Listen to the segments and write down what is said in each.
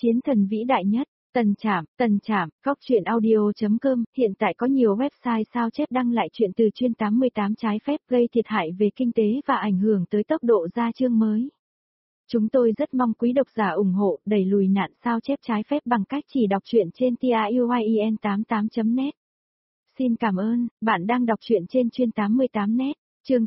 Chiến thần vĩ đại nhất, Tần Trạm, góc truyện audio.com, hiện tại có nhiều website sao chép đăng lại chuyện từ chuyên 88 trái phép gây thiệt hại về kinh tế và ảnh hưởng tới tốc độ ra chương mới. Chúng tôi rất mong quý độc giả ủng hộ đẩy lùi nạn sao chép trái phép bằng cách chỉ đọc truyện trên TIUYEN88.net. Xin cảm ơn, bạn đang đọc truyện trên chuyên 88net, chương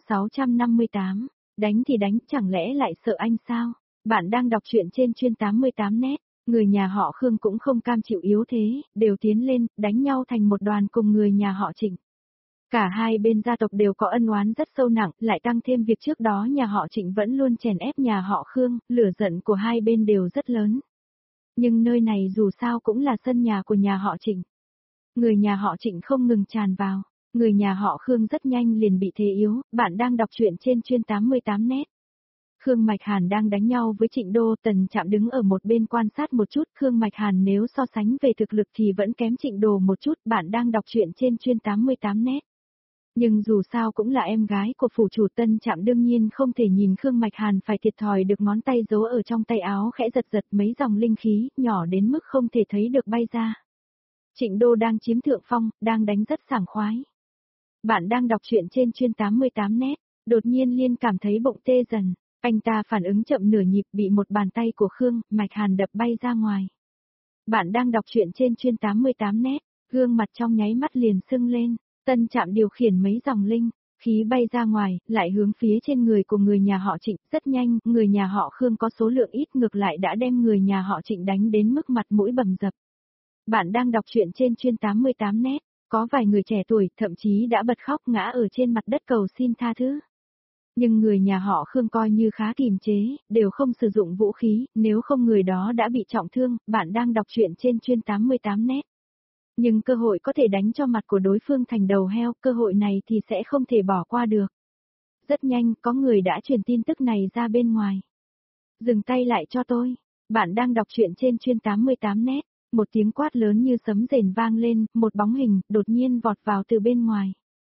658. Đánh thì đánh, chẳng lẽ lại sợ anh sao? Bạn đang đọc truyện trên chuyên 88net, người nhà họ Khương cũng không cam chịu yếu thế, đều tiến lên, đánh nhau thành một đoàn cùng người nhà họ Trịnh. Cả hai bên gia tộc đều có ân oán rất sâu nặng, lại tăng thêm việc trước đó nhà họ Trịnh vẫn luôn chèn ép nhà họ Khương, lửa giận của hai bên đều rất lớn. Nhưng nơi này dù sao cũng là sân nhà của nhà họ Trịnh. Người nhà họ Trịnh không ngừng tràn vào, người nhà họ Khương rất nhanh liền bị thế yếu, bạn đang đọc truyện trên chuyên 88net. Khương Mạch Hàn đang đánh nhau với Trịnh Đô, Tần Trạm đứng ở một bên quan sát một chút, Khương Mạch Hàn nếu so sánh về thực lực thì vẫn kém Trịnh Đô một chút, bạn đang đọc truyện trên chuyên 88net. Nhưng dù sao cũng là em gái của phủ chủ, Tân Trạm đương nhiên không thể nhìn Khương Mạch Hàn phải thiệt thòi được, ngón tay giấu ở trong tay áo khẽ giật giật, mấy dòng linh khí, nhỏ đến mức không thể thấy được bay ra. Trịnh Đô đang chiếm thượng phong, đang đánh rất sảng khoái. Bạn đang đọc truyện trên chuyên 88net, đột nhiên Liên cảm thấy bụng tê dần, anh ta phản ứng chậm nửa nhịp, bị một bàn tay của Khương Mạch Hàn đập bay ra ngoài. Bạn đang đọc truyện trên chuyên 88net, gương mặt trong nháy mắt liền sưng lên, Tân Trạm điều khiển mấy dòng linh khí bay ra ngoài, lại hướng phía trên người của người nhà họ Trịnh, rất nhanh, người nhà họ Khương có số lượng ít ngược lại đã đem người nhà họ Trịnh đánh đến mức mặt mũi bầm dập. Bạn đang đọc truyện trên chuyên 88net, có vài người trẻ tuổi thậm chí đã bật khóc ngã ở trên mặt đất cầu xin tha thứ. Nhưng người nhà họ Khương coi như khá kiềm chế, đều không sử dụng vũ khí, nếu không người đó đã bị trọng thương. Bạn đang đọc truyện trên chuyên 88net. Nhưng cơ hội có thể đánh cho mặt của đối phương thành đầu heo, cơ hội này thì sẽ không thể bỏ qua được. Rất nhanh, có người đã truyền tin tức này ra bên ngoài. Dừng tay lại cho tôi. Bạn đang đọc truyện trên chuyên 88net. Một tiếng quát lớn như sấm rền vang lên, một bóng hình đột nhiên vọt vào từ bên ngoài.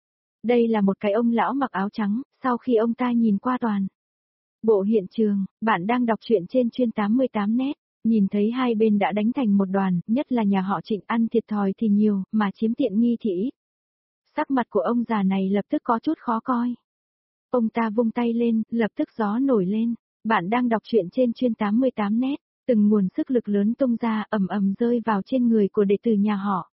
Đây là một cái ông lão mặc áo trắng, sau khi ông ta nhìn qua toàn bộ hiện trường, bạn đang đọc truyện trên chuyên 88net, nhìn thấy hai bên đã đánh thành một đoàn, nhất là nhà họ Trịnh ăn thiệt thòi thì nhiều, mà chiếm tiện nghi thì ít. Sắc mặt của ông già này lập tức có chút khó coi. Ông ta vung tay lên, lập tức gió nổi lên. Bạn đang đọc truyện trên chuyên 88net. Từng nguồn sức lực lớn tung ra ầm ầm rơi vào trên người của đệ tử nhà họ.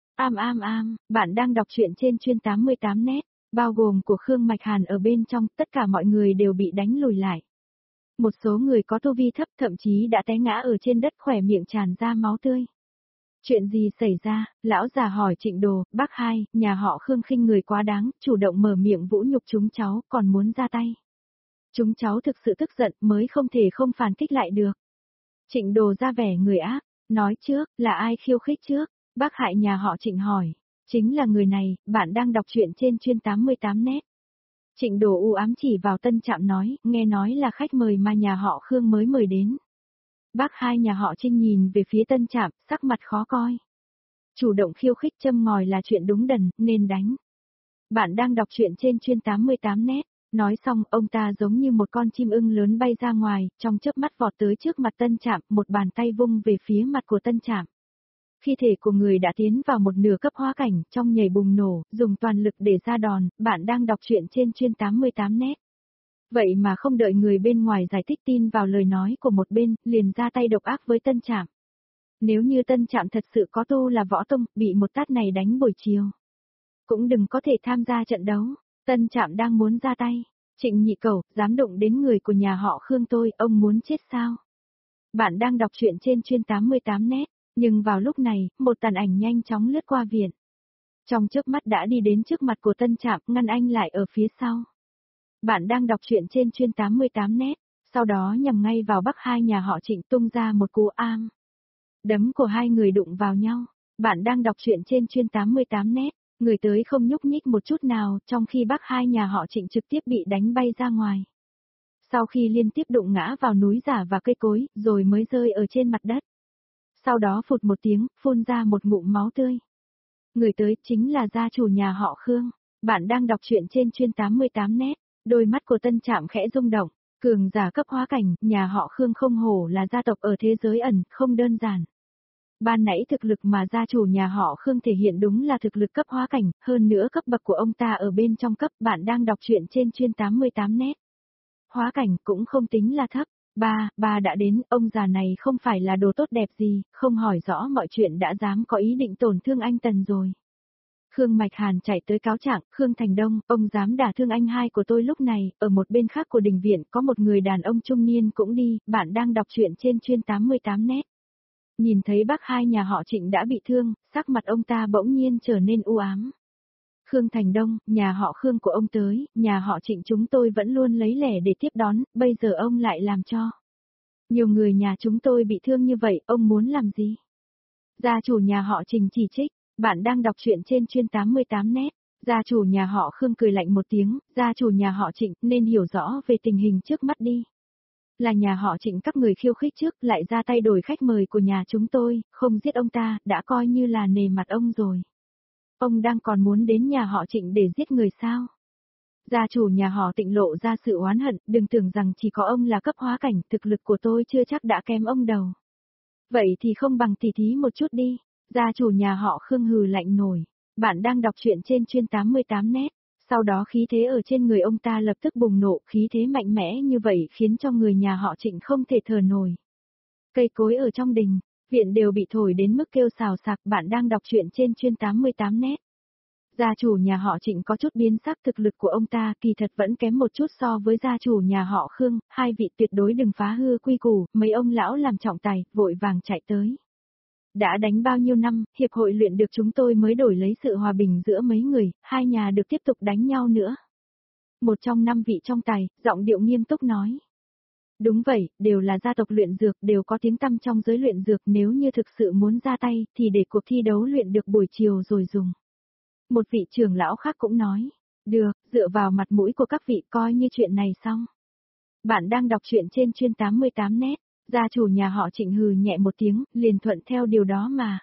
Bạn đang đọc truyện trên chuyên 88net, bao gồm của Khương Mạch Hàn ở bên trong, tất cả mọi người đều bị đánh lùi lại. Một số người có tu vi thấp thậm chí đã té ngã ở trên đất, khỏe miệng tràn ra máu tươi. Chuyện gì xảy ra? Lão già hỏi Trịnh Đồ, bác hai, nhà họ Khương khinh người quá đáng, chủ động mở miệng vũ nhục chúng cháu, còn muốn ra tay. Chúng cháu thực sự tức giận mới không thể không phản kích lại được. Trịnh Đồ ra vẻ người ác, nói trước, là ai khiêu khích trước? Bác hại nhà họ Trịnh hỏi. Chính là người này, bạn đang đọc truyện trên chuyên 88net. Trịnh Đồ u ám chỉ vào Tân Trạm nói, nghe nói là khách mời mà nhà họ Khương mới mời đến. Bác hai nhà họ Trinh nhìn về phía Tân Trạm, sắc mặt khó coi. Chủ động khiêu khích châm ngòi là chuyện đúng đần, nên đánh. Bạn đang đọc truyện trên chuyên 88net. Nói xong, ông ta giống như một con chim ưng lớn bay ra ngoài, trong chớp mắt vọt tới trước mặt Tân Trạm, một bàn tay vung về phía mặt của Tân Trạm. Khi thể của người đã tiến vào một nửa cấp hóa cảnh, trong nhảy bùng nổ, dùng toàn lực để ra đòn. Bạn đang đọc truyện trên chuyên 88net. Vậy mà không đợi người bên ngoài giải thích, tin vào lời nói của một bên, liền ra tay độc ác với Tân Trạm. Nếu như Tân Trạm thật sự có tu là võ tông, bị một tát này đánh buổi chiều, cũng đừng có thể tham gia trận đấu. Tân Trạm đang muốn ra tay. Trịnh Nhị Cẩu, dám động đến người của nhà họ Khương tôi, ông muốn chết sao? Bạn đang đọc truyện trên chuyên 88net, nhưng vào lúc này, một tàn ảnh nhanh chóng lướt qua viện. Trong chớp mắt đã đi đến trước mặt của Tân Trạm, ngăn anh lại ở phía sau. Bạn đang đọc truyện trên chuyên 88net, sau đó nhằm ngay vào bác hai nhà họ Trịnh, tung ra một cú am. Đấm của hai người đụng vào nhau. Bạn đang đọc truyện trên chuyên 88net. Người tới không nhúc nhích một chút nào, trong khi bác hai nhà họ Trịnh trực tiếp bị đánh bay ra ngoài. Sau khi liên tiếp đụng ngã vào núi giả và cây cối, rồi mới rơi ở trên mặt đất. Sau đó phụt một tiếng, phun ra một ngụm máu tươi. Người tới chính là gia chủ nhà họ Khương. Bạn đang đọc truyện trên chuyên 88net. Đôi mắt của Tân Trạm khẽ rung động. Cường giả cấp hóa cảnh, nhà họ Khương không hổ là gia tộc ở thế giới ẩn, không đơn giản. Ban nãy thực lực mà gia chủ nhà họ Khương thể hiện đúng là thực lực cấp hóa cảnh, hơn nữa cấp bậc của ông ta ở bên trong cấp. Bạn đang đọc truyện trên chuyên 88 net. Hóa cảnh cũng không tính là thấp. Ba đã đến, ông già này không phải là đồ tốt đẹp gì, không hỏi rõ mọi chuyện đã dám có ý định tổn thương anh Tần rồi. Khương Mạch Hàn chạy tới cáo trạng, Khương Thành Đông, ông dám đả thương anh hai của tôi lúc này, ở một bên khác của đình viện có một người đàn ông trung niên cũng đi, bạn đang đọc truyện trên chuyên 88 net. Nhìn thấy bác hai nhà họ Trịnh đã bị thương, sắc mặt ông ta bỗng nhiên trở nên u ám. Khương Thành Đông, nhà họ Khương của ông tới, nhà họ Trịnh chúng tôi vẫn luôn lấy lẻ để tiếp đón, bây giờ ông lại làm cho. Nhiều người nhà chúng tôi bị thương như vậy, ông muốn làm gì? Gia chủ nhà họ Trịnh chỉ trích, bạn đang đọc truyện trên chuyên 88 net. Gia chủ nhà họ Khương cười lạnh một tiếng, gia chủ nhà họ Trịnh nên hiểu rõ về tình hình trước mắt đi. Là nhà họ Trịnh các người khiêu khích trước lại ra tay đổi khách mời của nhà chúng tôi, không giết ông ta, đã coi như là nề mặt ông rồi. Ông đang còn muốn đến nhà họ Trịnh để giết người sao? Gia chủ nhà họ Trịnh lộ ra sự oán hận, đừng tưởng rằng chỉ có ông là cấp hóa cảnh, thực lực của tôi chưa chắc đã kém ông đầu. Vậy thì không bằng tỉ thí một chút đi. Gia chủ nhà họ Khương hừ lạnh nổi. Bạn đang đọc truyện trên chuyên 88 net. Sau đó khí thế ở trên người ông ta lập tức bùng nổ, khí thế mạnh mẽ như vậy khiến cho người nhà họ Trịnh không thể thở nổi. Cây cối ở trong đình, viện đều bị thổi đến mức kêu xào xạc. Bạn đang đọc truyện trên chuyên 88 net. Gia chủ nhà họ Trịnh có chút biến sắc, thực lực của ông ta kỳ thật vẫn kém một chút so với gia chủ nhà họ Khương, hai vị tuyệt đối đừng phá hư quy củ, mấy ông lão làm trọng tài, vội vàng chạy tới. Đã đánh bao nhiêu năm, hiệp hội luyện được chúng tôi mới đổi lấy sự hòa bình giữa mấy người, hai nhà được tiếp tục đánh nhau nữa. Một trong năm vị trọng tài, giọng điệu nghiêm túc nói. Đúng vậy, đều là gia tộc luyện dược, đều có tiếng tăm trong giới luyện dược, nếu như thực sự muốn ra tay, thì để cuộc thi đấu luyện được buổi chiều rồi dùng. Một vị trưởng lão khác cũng nói, được, dựa vào mặt mũi của các vị coi như chuyện này xong. Bạn đang đọc truyện trên chuyên 88 net, gia chủ nhà họ Trịnh hừ nhẹ một tiếng, liền thuận theo điều đó mà.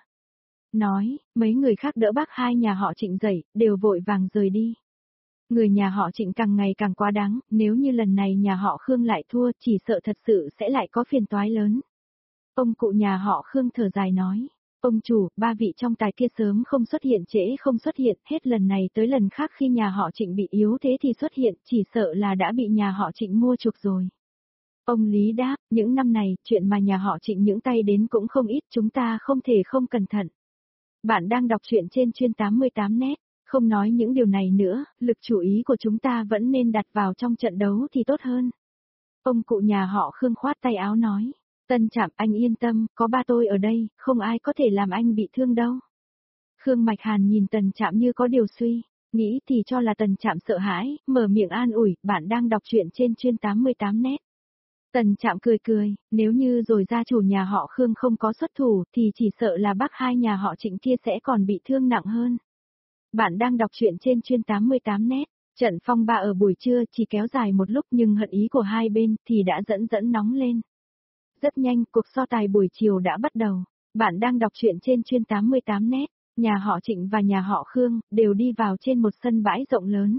Nói, mấy người khác đỡ bác hai nhà họ Trịnh dậy, đều vội vàng rời đi. Người nhà họ Trịnh càng ngày càng quá đáng, nếu như lần này nhà họ Khương lại thua, chỉ sợ thật sự sẽ lại có phiền toái lớn. Ông cụ nhà họ Khương thở dài nói. Ông chủ, ba vị trong tài kia sớm không xuất hiện trễ không xuất hiện, hết lần này tới lần khác khi nhà họ Trịnh bị yếu thế thì xuất hiện, chỉ sợ là đã bị nhà họ Trịnh mua chuộc rồi. Ông Lý đáp, những năm này, chuyện mà nhà họ Trịnh những tay đến cũng không ít, chúng ta không thể không cẩn thận. Bạn đang đọc truyện trên chuyên 88 net, không nói những điều này nữa, lực chú ý của chúng ta vẫn nên đặt vào trong trận đấu thì tốt hơn. Ông cụ nhà họ Khương khoát tay áo nói. Tân Trạm, anh yên tâm, có ba tôi ở đây, không ai có thể làm anh bị thương đâu. Khương Mạch Hàn nhìn Tần Trạm như có điều suy, nghĩ thì cho là Tần Trạm sợ hãi, mở miệng an ủi, bạn đang đọc truyện trên chuyên 88 net. Tần Trạm cười cười, nếu như rồi gia chủ nhà họ Khương không có xuất thủ thì chỉ sợ là bác hai nhà họ Trịnh kia sẽ còn bị thương nặng hơn. Bạn đang đọc truyện trên chuyên 88 net. Trận phong ba ở buổi trưa chỉ kéo dài một lúc nhưng hận ý của hai bên thì đã dẫn nóng lên. Rất nhanh, cuộc so tài buổi chiều đã bắt đầu. Bạn đang đọc truyện trên chuyên 88 net. Nhà họ Trịnh và nhà họ Khương đều đi vào trên một sân bãi rộng lớn.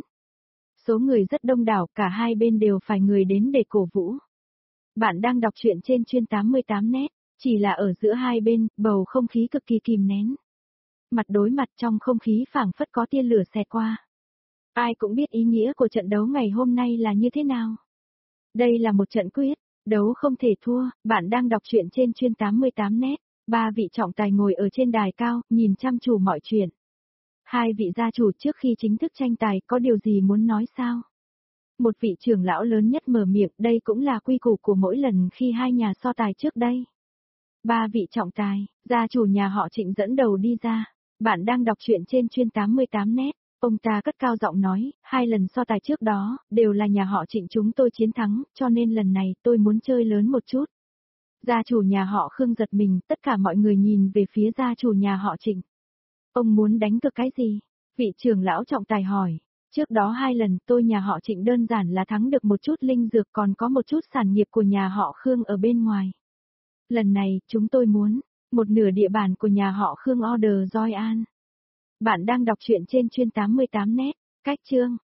Số người rất đông đảo, cả hai bên đều phải người đến để cổ vũ. Bạn đang đọc truyện trên chuyên 88 net. Chỉ là ở giữa hai bên, bầu không khí cực kỳ kìm nén. Mặt đối mặt trong không khí phảng phất có tia lửa xẹt qua. Ai cũng biết ý nghĩa của trận đấu ngày hôm nay là như thế nào. Đây là một trận quyết. Đấu không thể thua, bạn đang đọc truyện trên chuyên 88 net. Ba vị trọng tài ngồi ở trên đài cao, nhìn chăm chú mọi chuyện. Hai vị gia chủ trước khi chính thức tranh tài có điều gì muốn nói sao? Một vị trưởng lão lớn nhất mở miệng, đây cũng là quy củ của mỗi lần khi hai nhà so tài trước đây. Ba vị trọng tài, gia chủ nhà họ Trịnh dẫn đầu đi ra. Bạn đang đọc truyện trên chuyên 88 net. Ông ta cất cao giọng nói, hai lần so tài trước đó, đều là nhà họ Trịnh chúng tôi chiến thắng, cho nên lần này tôi muốn chơi lớn một chút. Gia chủ nhà họ Khương giật mình, tất cả mọi người nhìn về phía gia chủ nhà họ Trịnh. Ông muốn đánh cược cái gì? Vị trưởng lão trọng tài hỏi. Trước đó hai lần tôi nhà họ Trịnh đơn giản là thắng được một chút linh dược còn có một chút sản nghiệp của nhà họ Khương ở bên ngoài. Lần này, chúng tôi muốn, một nửa địa bàn của nhà họ Khương order Joy An. Bạn đang đọc truyện trên chuyên 88 net, cách chương.